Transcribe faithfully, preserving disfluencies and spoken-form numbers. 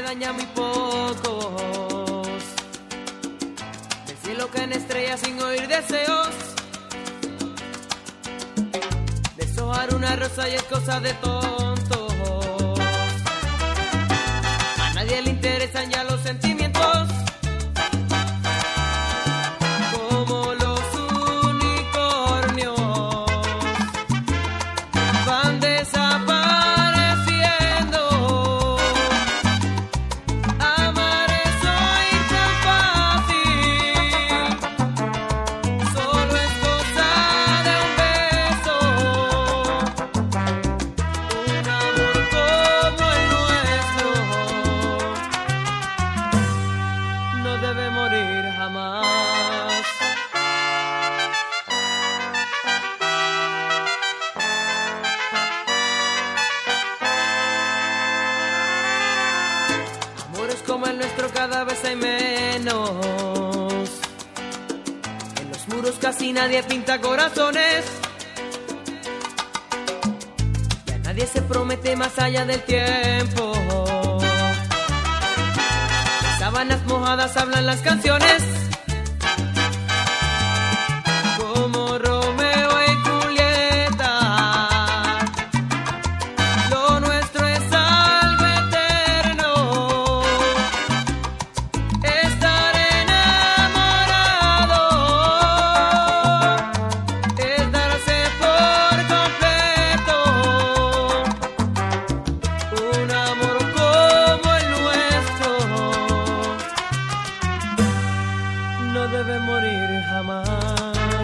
daña muy pocos. Del cielo caen estrellas sin oír deseos. Deshojar una rosa y es cosa de tontos. A nadie le interesan ya los sentimientos. Como los unicornios van desapareciendo. Amar es hoy tan fácil. Solo es cosa de un beso. Un amor como el nuestro no debe morir jamás. Amores como el nuestro cada vez hay menos. En los muros casi nadie pinta corazones. Ya nadie se promete más allá del tiempo. De sábanas mojadas hablan las canciones. Como Romeo y Julieta. Lo nuestro es algo eterno. Estar enamorado es darse por completo. Un amor como el nuestro no debe morir jamás.